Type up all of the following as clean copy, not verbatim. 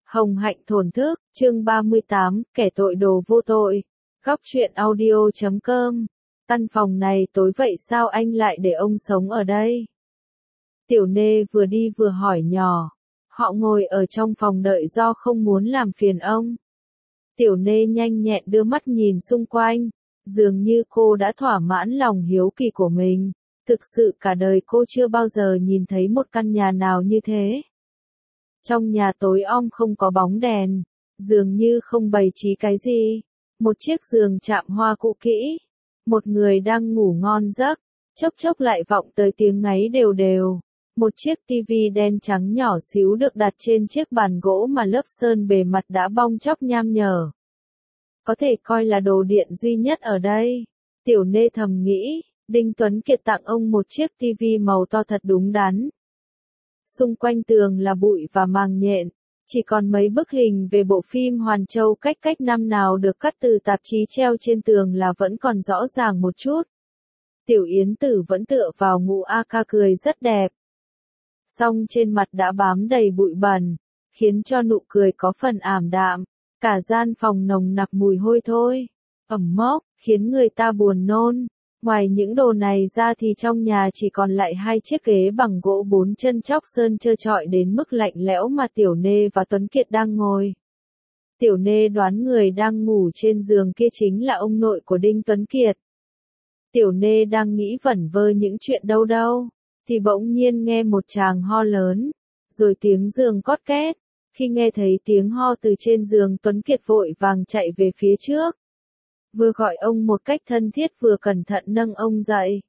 Hồng hạnh thổn thức, chương 38, kẻ tội đồ vô tội. Góc truyện audio.com. Căn phòng này tối vậy sao anh lại để ông sống ở đây? Tiểu Nê vừa đi vừa hỏi nhỏ. Họ ngồi ở trong phòng đợi do không muốn làm phiền ông. Tiểu Nê nhanh nhẹn đưa mắt nhìn xung quanh. Dường như cô đã thỏa mãn lòng hiếu kỳ của mình. Thực sự cả đời cô chưa bao giờ nhìn thấy một căn nhà nào như thế. Trong nhà tối om không có bóng đèn, dường như không bày trí cái gì. Một chiếc giường chạm hoa cũ kỹ. Một người đang ngủ ngon giấc, chốc chốc lại vọng tới tiếng ngáy đều đều. Một chiếc tivi đen trắng nhỏ xíu được đặt trên chiếc bàn gỗ mà lớp sơn bề mặt đã bong tróc nham nhở. Có thể coi là đồ điện duy nhất ở đây. Tiểu Nê thầm nghĩ, Đinh Tuấn Kiệt tặng ông một chiếc tivi màu to thật đúng đắn. Xung quanh tường là bụi và màng nhện, chỉ còn mấy bức hình về bộ phim Hoàn Châu cách năm nào được cắt từ tạp chí treo trên tường là vẫn còn rõ ràng một chút. Tiểu Yến Tử vẫn tựa vào ngụ AK cười rất đẹp. Song trên mặt đã bám đầy bụi bẩn, khiến cho nụ cười có phần ảm đạm. Cả gian phòng nồng nặc mùi hôi thôi, ẩm mốc, khiến người ta buồn nôn. Ngoài những đồ này ra thì trong nhà chỉ còn lại hai chiếc ghế bằng gỗ 4 chân chóc sơn trơ trọi đến mức lạnh lẽo mà Tiểu Nê và Tuấn Kiệt đang ngồi. Tiểu Nê đoán người đang ngủ trên giường kia chính là ông nội của Đinh Tuấn Kiệt. Tiểu Nê đang nghĩ vẩn vơ những chuyện đâu, thì bỗng nhiên nghe một tràng ho lớn, rồi tiếng giường cót két. Khi nghe thấy tiếng ho từ trên giường, Tuấn Kiệt vội vàng chạy về phía trước. Vừa gọi ông một cách thân thiết vừa cẩn thận nâng ông dậy.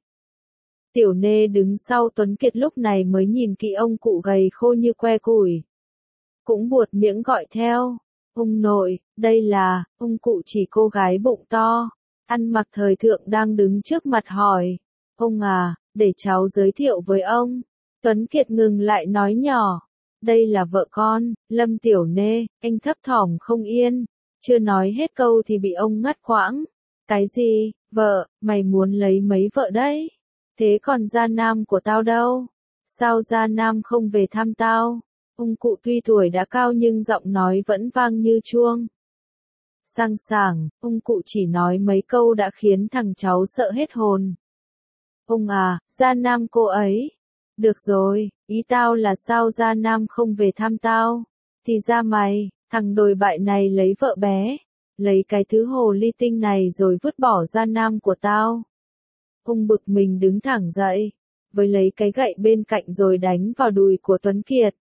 Tiểu Nê đứng sau Tuấn Kiệt lúc này mới nhìn kỹ ông cụ gầy khô như que củi. Cũng buột miệng gọi theo, ông nội, đây là, ông cụ chỉ cô gái bụng to, ăn mặc thời thượng đang đứng trước mặt hỏi. Ông à, để cháu giới thiệu với ông. Tuấn Kiệt ngừng lại nói nhỏ. Đây là vợ con, Lâm Tiểu Nê, anh thấp thỏm không yên. Chưa nói hết câu thì bị ông ngắt quãng. Cái gì, vợ, mày muốn lấy mấy vợ đấy? Thế còn Gia Nam của tao đâu? Sao Gia Nam không về thăm tao? Ông cụ tuy tuổi đã cao nhưng giọng nói vẫn vang như chuông. Sang sảng, ông cụ chỉ nói mấy câu đã khiến thằng cháu sợ hết hồn. Ông à, Gia Nam cô ấy. Được rồi, ý tao là sao Gia Nam không về thăm tao? Thì ra mày, thằng đồi bại này lấy vợ bé, lấy cái thứ hồ ly tinh này rồi vứt bỏ Gia Nam của tao. Ông bực mình đứng thẳng dậy, với lấy cái gậy bên cạnh rồi đánh vào đùi của Tuấn Kiệt.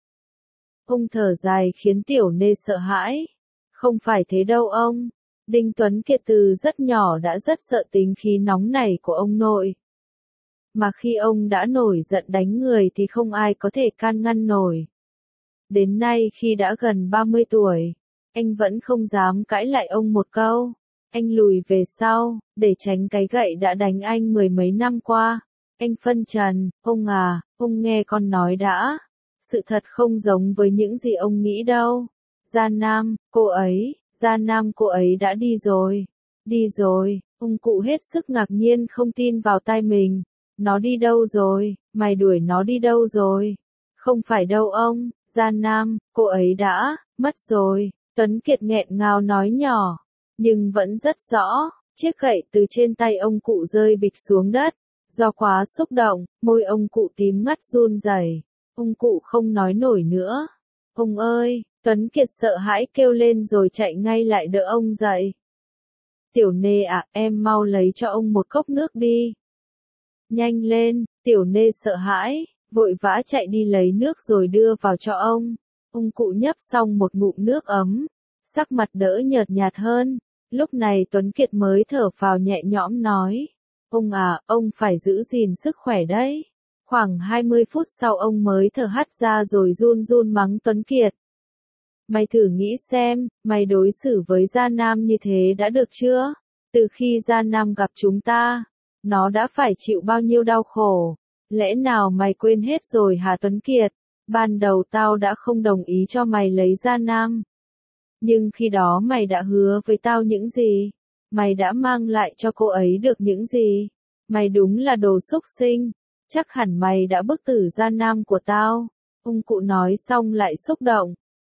Ông thở dài khiến Tiểu Nê sợ hãi. Không phải thế đâu ông. Đinh Tuấn Kiệt từ rất nhỏ đã rất sợ tính khí nóng nảy của ông nội. Mà khi ông đã nổi giận đánh người thì không ai có thể can ngăn nổi. Đến nay khi đã gần 30 tuổi, anh vẫn không dám cãi lại ông một câu. Anh lùi về sau, để tránh cái gậy đã đánh anh mười mấy năm qua. Anh phân trần, ông à, ông nghe con nói đã. Sự thật không giống với những gì ông nghĩ đâu. Gia Nam, Gia Nam cô ấy đã đi rồi. Đi rồi, ông cụ hết sức ngạc nhiên không tin vào tai mình. Nó đi đâu rồi, mày đuổi nó đi đâu rồi? Không phải đâu ông, Gia Nam, cô ấy đã, mất rồi. Tuấn Kiệt nghẹn ngào nói nhỏ, nhưng vẫn rất rõ, chiếc gậy từ trên tay ông cụ rơi bịch xuống đất. Do quá xúc động, môi ông cụ tím ngắt run rẩy. Ông cụ không nói nổi nữa. Ông ơi, Tuấn Kiệt sợ hãi kêu lên rồi chạy ngay lại đỡ ông dậy. Tiểu Nê à, em mau lấy cho ông một cốc nước đi. Nhanh lên, Tiểu Nê sợ hãi, vội vã chạy đi lấy nước rồi đưa vào cho ông. Ông cụ nhấp xong một ngụm nước ấm, sắc mặt đỡ nhợt nhạt hơn. Lúc này Tuấn Kiệt mới thở phào nhẹ nhõm nói. Ông à, ông phải giữ gìn sức khỏe đấy. Khoảng 20 phút sau ông mới thở hắt ra rồi run run mắng Tuấn Kiệt. Mày thử nghĩ xem, mày đối xử với Gia Nam như thế đã được chưa? Từ khi Gia Nam gặp chúng ta, nó đã phải chịu bao nhiêu đau khổ. Lẽ nào mày quên hết rồi hả Tuấn Kiệt? Ban đầu tao đã không đồng ý cho mày lấy Gia Nam. Nhưng khi đó mày đã hứa với tao những gì? Mày đã mang lại cho cô ấy được những gì? Mày đúng là đồ xúc sinh. Chắc hẳn mày đã bức tử Gia Nam của tao. Ông cụ nói xong lại xúc động.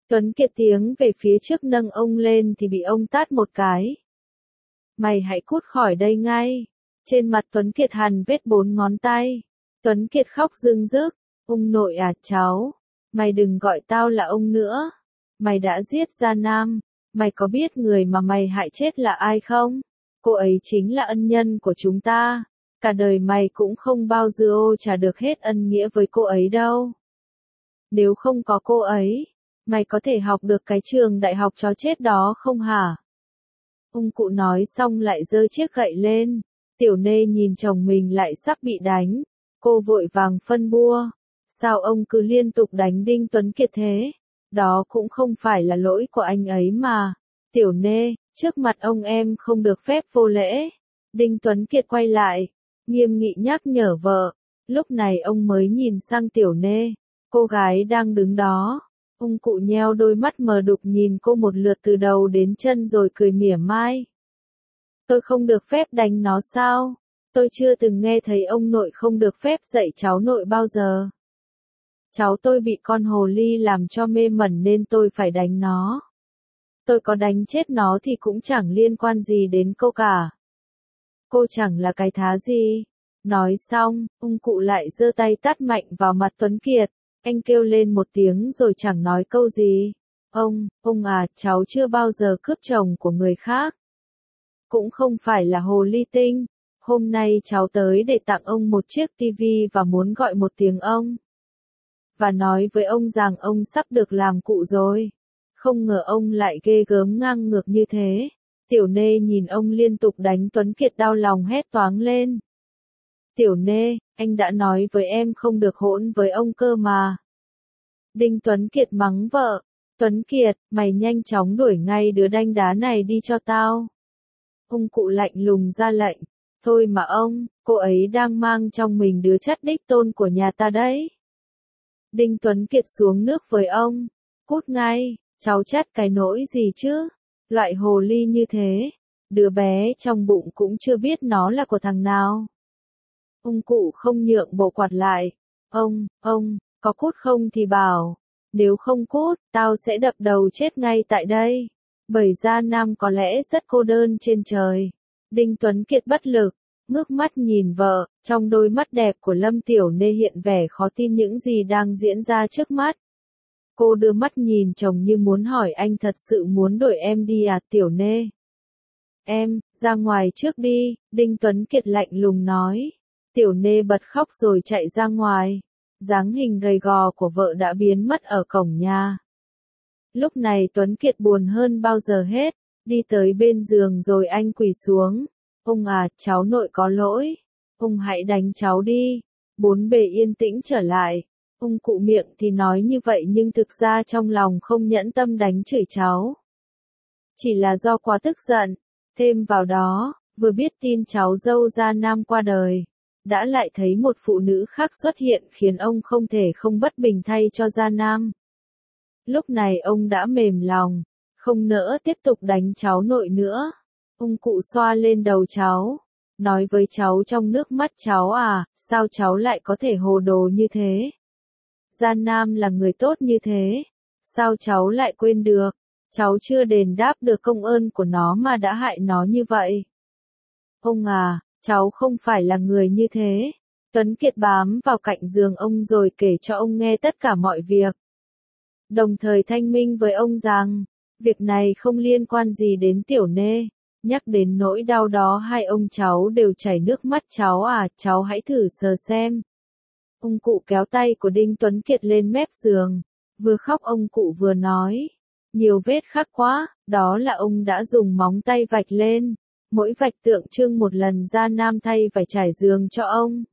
Tuấn Kiệt tiến về phía trước nâng ông lên thì bị ông tát một cái. Mày hãy cút khỏi đây ngay. Trên mặt Tuấn Kiệt hằn vết 4 ngón tay. Tuấn Kiệt khóc rưng rức. Ông nội à cháu. Mày đừng gọi tao là ông nữa. Mày đã giết Gia Nam. Mày có biết người mà mày hại chết là ai không? Cô ấy chính là ân nhân của chúng ta. Cả đời mày cũng không bao giờ trả được hết ân nghĩa với cô ấy đâu. Nếu không có cô ấy, mày có thể học được cái trường đại học chó chết đó không hả? Ông cụ nói xong lại giơ chiếc gậy lên. Tiểu Nê nhìn chồng mình lại sắp bị đánh. Cô vội vàng phân bua. Sao ông cứ liên tục đánh Đinh Tuấn Kiệt thế? Đó cũng không phải là lỗi của anh ấy mà. Tiểu Nê, trước mặt ông em không được phép vô lễ. Đinh Tuấn Kiệt quay lại, nghiêm nghị nhắc nhở vợ. Lúc này ông mới nhìn sang Tiểu Nê, cô gái đang đứng đó. Ông cụ nheo đôi mắt mờ đục nhìn cô một lượt từ đầu đến chân rồi cười mỉa mai. Tôi không được phép đánh nó sao? Tôi chưa từng nghe thấy ông nội không được phép dạy cháu nội bao giờ. Cháu tôi bị con hồ ly làm cho mê mẩn nên tôi phải đánh nó. Tôi có đánh chết nó thì cũng chẳng liên quan gì đến cô cả. Cô chẳng là cái thá gì. Nói xong, ông cụ lại giơ tay tát mạnh vào mặt Tuấn Kiệt. Anh kêu lên một tiếng rồi chẳng nói câu gì. Ông à, cháu chưa bao giờ cướp chồng của người khác. Cũng không phải là hồ ly tinh. Hôm nay cháu tới để tặng ông một chiếc tivi và muốn gọi một tiếng ông. Và nói với ông rằng ông sắp được làm cụ rồi. Không ngờ ông lại ghê gớm ngang ngược như thế. Tiểu Nê nhìn ông liên tục đánh Tuấn Kiệt đau lòng hét toáng lên. Tiểu Nê, anh đã nói với em không được hỗn với ông cơ mà. Đinh Tuấn Kiệt mắng vợ. Tuấn Kiệt, mày nhanh chóng đuổi ngay đứa đanh đá này đi cho tao. Ông cụ lạnh lùng ra lệnh. Thôi mà ông, cô ấy đang mang trong mình đứa chất đích tôn của nhà ta đấy. Đinh Tuấn Kiệt xuống nước với ông. Cút ngay, cháu chắt cái nỗi gì chứ? Loại hồ ly như thế, đứa bé trong bụng cũng chưa biết nó là của thằng nào. Ông cụ không nhượng bộ quạt lại. Ông, có cút không thì bảo. Nếu không cút, tao sẽ đập đầu chết ngay tại đây. Bởi Gia Nam có lẽ rất cô đơn trên trời. Đinh Tuấn Kiệt bất lực, ngước mắt nhìn vợ, trong đôi mắt đẹp của Lâm Tiểu Nê hiện vẻ khó tin những gì đang diễn ra trước mắt. Cô đưa mắt nhìn chồng như muốn hỏi anh thật sự muốn đổi em đi à Tiểu Nê? Em, ra ngoài trước đi, Đinh Tuấn Kiệt lạnh lùng nói. Tiểu Nê bật khóc rồi chạy ra ngoài. Dáng hình gầy gò của vợ đã biến mất ở cổng nhà. Lúc này Tuấn Kiệt buồn hơn bao giờ hết, đi tới bên giường rồi anh quỳ xuống. Ông à, cháu nội có lỗi. Ông hãy đánh cháu đi. Bốn bề yên tĩnh trở lại. Ông cụ miệng thì nói như vậy nhưng thực ra trong lòng không nhẫn tâm đánh chửi cháu. Chỉ là do quá tức giận. Thêm vào đó, vừa biết tin cháu dâu Gia Nam qua đời, đã lại thấy một phụ nữ khác xuất hiện khiến ông không thể không bất bình thay cho Gia Nam. Lúc này ông đã mềm lòng, không nỡ tiếp tục đánh cháu nội nữa. Ông cụ xoa lên đầu cháu, nói với cháu trong nước mắt cháu à, sao cháu lại có thể hồ đồ như thế? Gia Nam là người tốt như thế, sao cháu lại quên được? Cháu chưa đền đáp được công ơn của nó mà đã hại nó như vậy. Ông à, cháu không phải là người như thế. Tuấn Kiệt bám vào cạnh giường ông rồi kể cho ông nghe tất cả mọi việc. Đồng thời thanh minh với ông rằng, việc này không liên quan gì đến Tiểu Nê. Nhắc đến nỗi đau đó hai ông cháu đều chảy nước mắt cháu à, cháu hãy thử sờ xem. Ông cụ kéo tay của Đinh Tuấn Kiệt lên mép giường, vừa khóc ông cụ vừa nói. Nhiều vết khắc quá, đó là ông đã dùng móng tay vạch lên. Mỗi vạch tượng trưng một lần Gia Nam thay phải trải giường cho ông.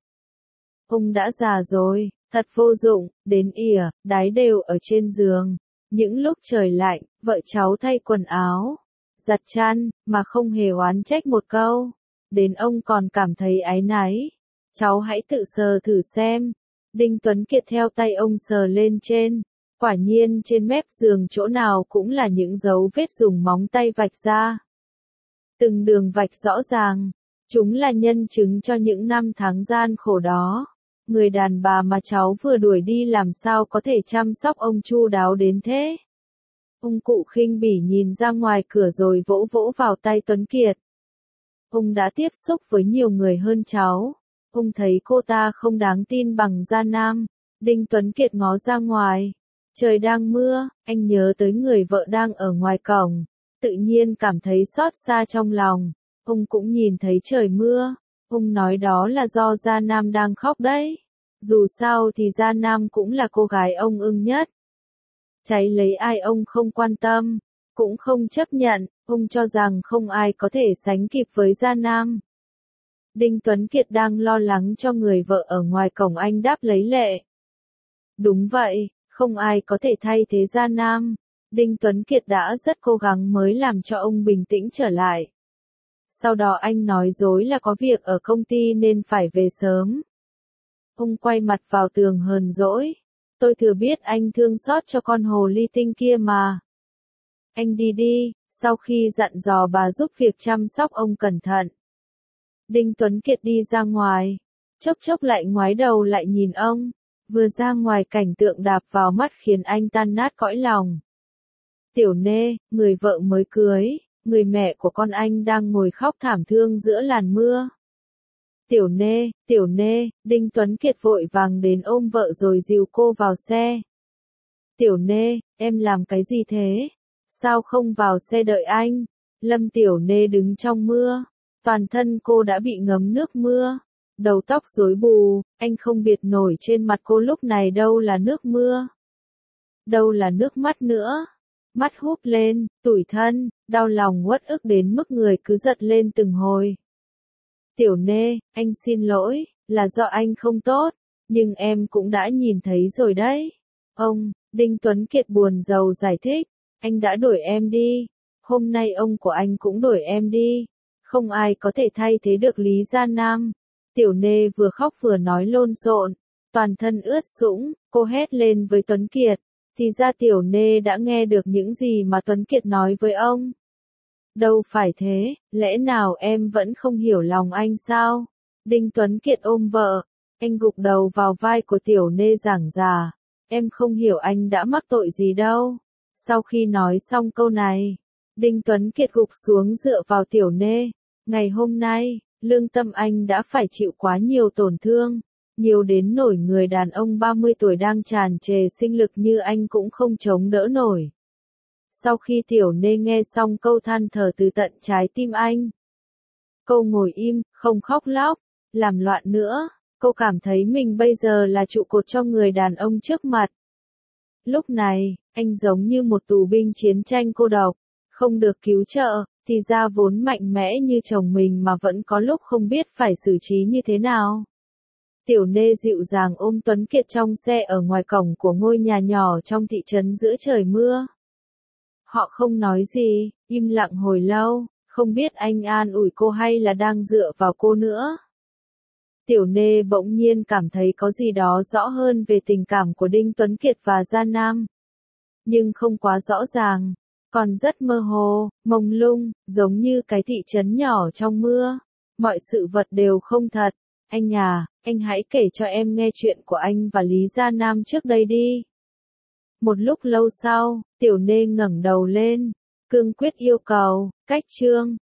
Ông đã già rồi, thật vô dụng, đến ỉa, đái đều ở trên giường. Những lúc trời lạnh, vợ cháu thay quần áo, giặt chăn, mà không hề oán trách một câu. Đến ông còn cảm thấy áy náy. Cháu hãy tự sờ thử xem. Đinh Tuấn Kiệt theo tay ông sờ lên trên. Quả nhiên trên mép giường chỗ nào cũng là những dấu vết dùng móng tay vạch ra. Từng đường vạch rõ ràng. Chúng là nhân chứng cho những năm tháng gian khổ đó. Người đàn bà mà cháu vừa đuổi đi làm sao có thể chăm sóc ông chu đáo đến thế. Ông cụ khinh bỉ nhìn ra ngoài cửa rồi vỗ vỗ vào tay Tuấn Kiệt. Ông đã tiếp xúc với nhiều người hơn cháu. Ông thấy cô ta không đáng tin bằng Gia Nam. Đinh Tuấn Kiệt ngó ra ngoài. Trời đang mưa, anh nhớ tới người vợ đang ở ngoài cổng. Tự nhiên cảm thấy xót xa trong lòng. Ông cũng nhìn thấy trời mưa. Ông nói đó là do Gia Nam đang khóc đấy. Dù sao thì Gia Nam cũng là cô gái ông ưng nhất. Cháy lấy ai ông không quan tâm, cũng không chấp nhận, ông cho rằng không ai có thể sánh kịp với Gia Nam. Đinh Tuấn Kiệt đang lo lắng cho người vợ ở ngoài cổng, anh đáp lấy lệ. Đúng vậy, không ai có thể thay thế Gia Nam. Đinh Tuấn Kiệt đã rất cố gắng mới làm cho ông bình tĩnh trở lại. Sau đó anh nói dối là có việc ở công ty nên phải về sớm. Ông quay mặt vào tường hờn dỗi. Tôi thừa biết anh thương xót cho con hồ ly tinh kia mà. Anh đi đi, sau khi dặn dò bà giúp việc chăm sóc ông cẩn thận. Đinh Tuấn Kiệt đi ra ngoài, chốc chốc lại ngoái đầu lại nhìn ông, vừa ra ngoài cảnh tượng đạp vào mắt khiến anh tan nát cõi lòng. Tiểu Nê, người vợ mới cưới, người mẹ của con anh đang ngồi khóc thảm thương giữa làn mưa. Tiểu Nê, Đinh Tuấn Kiệt vội vàng đến ôm vợ rồi dìu cô vào xe. Tiểu Nê, em làm cái gì thế? Sao không vào xe đợi anh? Lâm Tiểu Nê đứng trong mưa, toàn thân cô đã bị ngấm nước mưa, đầu tóc rối bù, anh không biệt nổi trên mặt cô lúc này đâu là nước mưa, đâu là nước mắt nữa. Mắt húp lên, tủi thân, đau lòng uất ức đến mức người cứ giật lên từng hồi. Tiểu Nê, anh xin lỗi, là do anh không tốt, nhưng em cũng đã nhìn thấy rồi đấy. Đinh Tuấn Kiệt buồn rầu giải thích, anh đã đuổi em đi, hôm nay ông của anh cũng đuổi em đi, không ai có thể thay thế được Lý Gia Nam. Tiểu Nê vừa khóc vừa nói lộn xộn, toàn thân ướt sũng, cô hét lên với Tuấn Kiệt, thì ra Tiểu Nê đã nghe được những gì mà Tuấn Kiệt nói với ông. Đâu phải thế, lẽ nào em vẫn không hiểu lòng anh sao? Đinh Tuấn Kiệt ôm vợ, anh gục đầu vào vai của Tiểu Nê giảng giải, em không hiểu anh đã mắc tội gì đâu. Sau khi nói xong câu này, Đinh Tuấn Kiệt gục xuống dựa vào Tiểu Nê. Ngày hôm nay, lương tâm anh đã phải chịu quá nhiều tổn thương, nhiều đến nổi người đàn ông 30 tuổi đang tràn trề sinh lực như anh cũng không chống đỡ nổi. Sau khi Tiểu Nê nghe xong câu than thở từ tận trái tim anh, cô ngồi im, không khóc lóc, làm loạn nữa, cô cảm thấy mình bây giờ là trụ cột cho người đàn ông trước mặt. Lúc này, anh giống như một tù binh chiến tranh cô độc, không được cứu trợ, thì ra vốn mạnh mẽ như chồng mình mà vẫn có lúc không biết phải xử trí như thế nào. Tiểu Nê dịu dàng ôm Tuấn Kiệt trong xe ở ngoài cổng của ngôi nhà nhỏ trong thị trấn giữa trời mưa. Họ không nói gì, im lặng hồi lâu, không biết anh an ủi cô hay là đang dựa vào cô nữa. Tiểu Nê bỗng nhiên cảm thấy có gì đó rõ hơn về tình cảm của Đinh Tuấn Kiệt và Gia Nam. Nhưng không quá rõ ràng, còn rất mơ hồ, mông lung, giống như cái thị trấn nhỏ trong mưa. Mọi sự vật đều không thật. Anh à, anh hãy kể cho em nghe chuyện của anh và Lý Gia Nam trước đây đi. Một lúc lâu sau, Tiểu Nê ngẩng đầu lên, cương quyết yêu cầu, cách chương.